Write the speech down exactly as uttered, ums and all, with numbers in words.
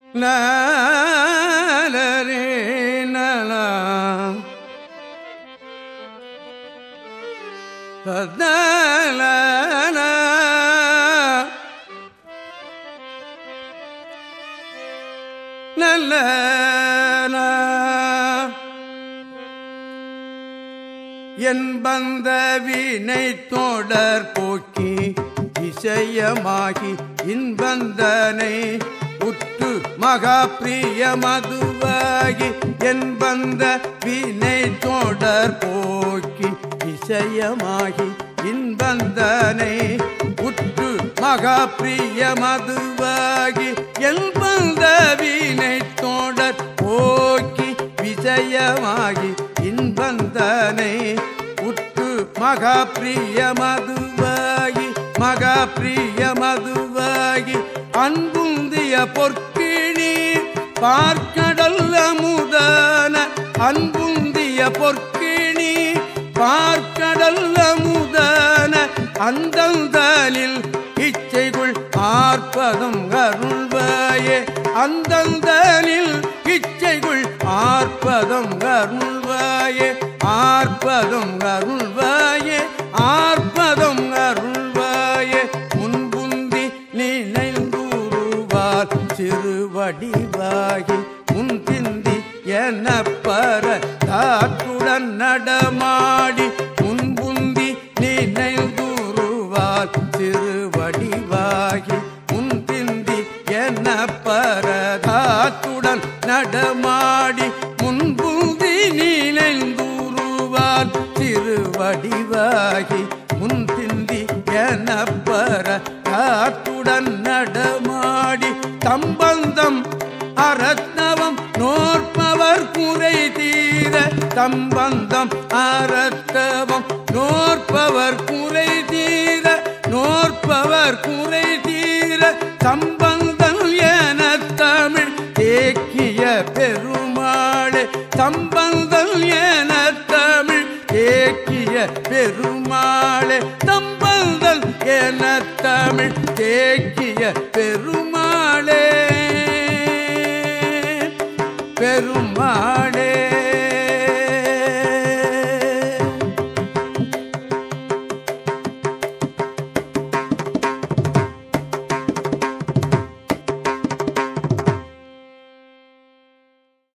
லாலரே நலா ததலல நல்ல என்பந்த வினை தொடர் போக்கி இசையமாகி இன்பந்தனை உற்று மகா பிரிய மதுவாகி என்பந்த வினை தொடர் போக்கி இசையமாகி இன்பந்தனை உற்று மகா பிரிய மதுவாகி என்பந்த வினை தொடர் போக்கி விஜயமாகி இன்பந்தனை உற்று மகா பிரிய மதுவாகி மகா பிரிய மதுவாகி அன்புந்திய பொற்கிணி பார்க்கடல் அமுதான அன்புந்திய பொற்கிணி பார்க்கடல் அமுதான அந்தந்தனில் இச்சைக்குள் ஆர்ப்பதம் அருள்வாயே அந்தந்தனில் இச்சைக்குள் ஆர்ப்பதம் அருள்வாயே ஆர்ப்பதம் அருள்வாயே ஆர்ப்பதம் அருள்வாயே முன்புந்தி நினைந்தூருவார் சிறுவடிவாகி முன்பிந்தி என பர தாற்றுடன் நடமாடி முன்புந்தி நினைந்தூருவார் சிறுவடிவாகி முன்பிந்தி என பரதாத்துடன் நடமாடி முன்புந்தி நினைந்தூருவார் திருவடிவாகி முன்பிந்தி என பரதாத்துடன் நடமாடி தம்பந்தம் அரத்னவம் நோற்பவர் குறை தீர தம்பந்தம் அரத்தவம் நோற்பவர் குறை தீர நோற்பவர் குறை தீர சம்பந்தம் என தமிழ் தேக்கிய பெருமாளே சம்பந்தம் என தமிழ் தேக்கிய பெருமாளே சம்பந்தம் என தமிழ் தேக்கிய பெருமாளே பெருமாளே